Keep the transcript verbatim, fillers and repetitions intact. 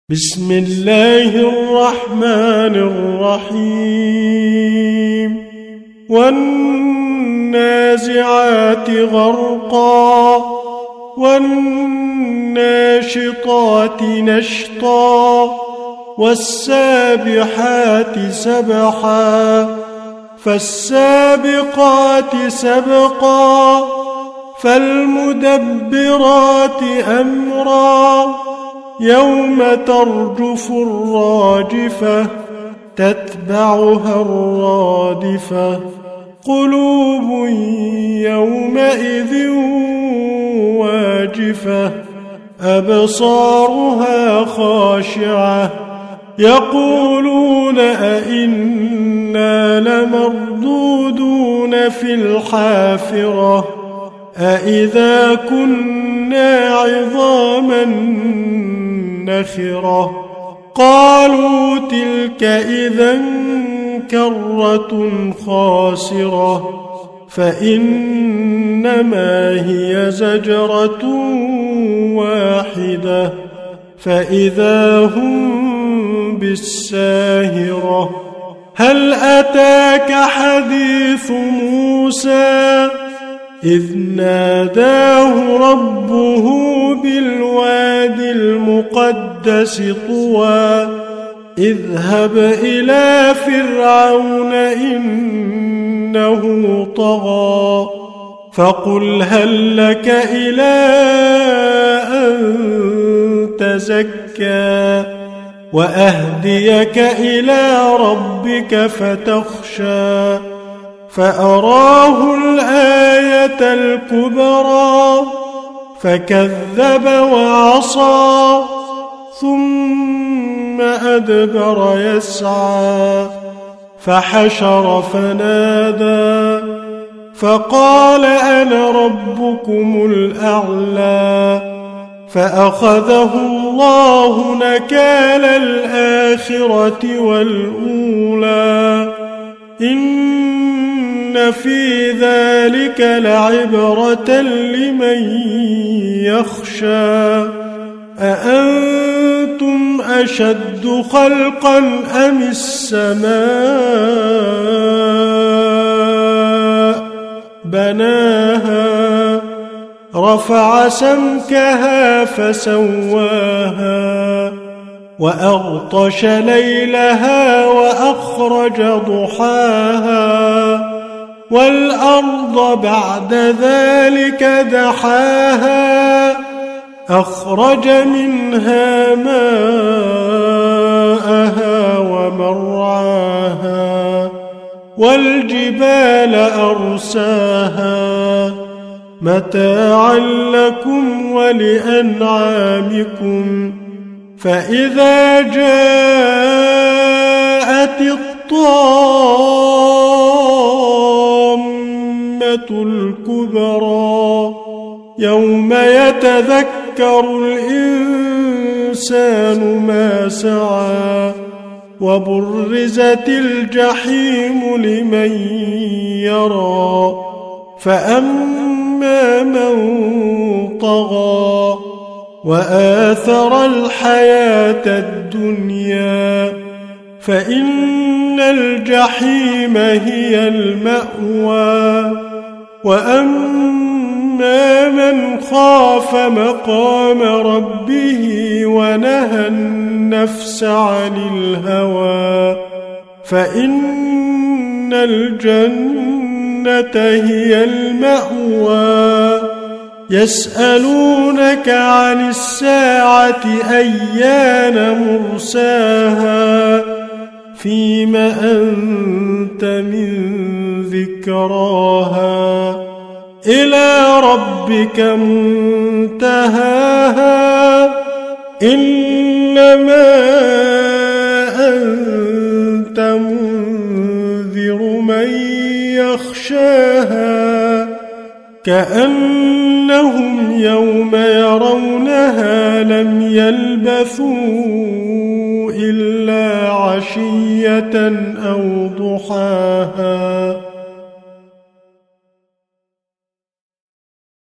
بسم الله الرحمن الرحيم والنازعات غرقا والناشطات نشطا والسابحات سبحا فالسابقات سبقا فالمدبرات أمرا يوم ترجف الراجفة تتبعها الرادفة قلوب يومئذ واجفة أبصارها خاشعة يقولون أئنا لمردودون في الحافرة أئذا كنا عظاما نخرة قالوا تلك إذا كرة خاسرة فإنما هي زجرة واحدة فإذا هم بالساهرة هل أتاك حديث موسى إذ ناداه ربه بالواد المقدس طوى اذهب إلى فرعون إنه طغى فقل هل لك إلى أن تزكى وأهديك إلى ربك فتخشى فأراه الآية الكبرى فكذب وعصى ثم أدبر يسعى فحشر فنادى فقال أنا ربكم الأعلى فأخذه الله نكال الآخرة والأولى إن في ذلك لعبرة لمن يخشى أأنتم أشد خلقا أم السماء بناها رفع سمكها فسواها وأغطش ليلها وأخرج ضحاها والأرض بعد ذلك دحاها أخرج منها ماءها ومرعاها والجبال أرساها متاعا لكم ولأنعامكم فإذا جاءت الطامة الكبرى يوم يتذكر الإنسان ما سعى وبرزت الجحيم لمن يرى فأما من طغى وآثر الحياة الدنيا فإن الجحيم هي المأوى وأما من خاف مقام ربه ونهى النفس عن الهوى فإن الجنة هي المأوى يسألونك عن الساعة أيان مرساها فيم أنت من ذكراها إلى ربك منتهاها إنما أنت منذر من يخشاها كأنهم يوم يرونها لم يلبثوا إلا عشية أو ضحاها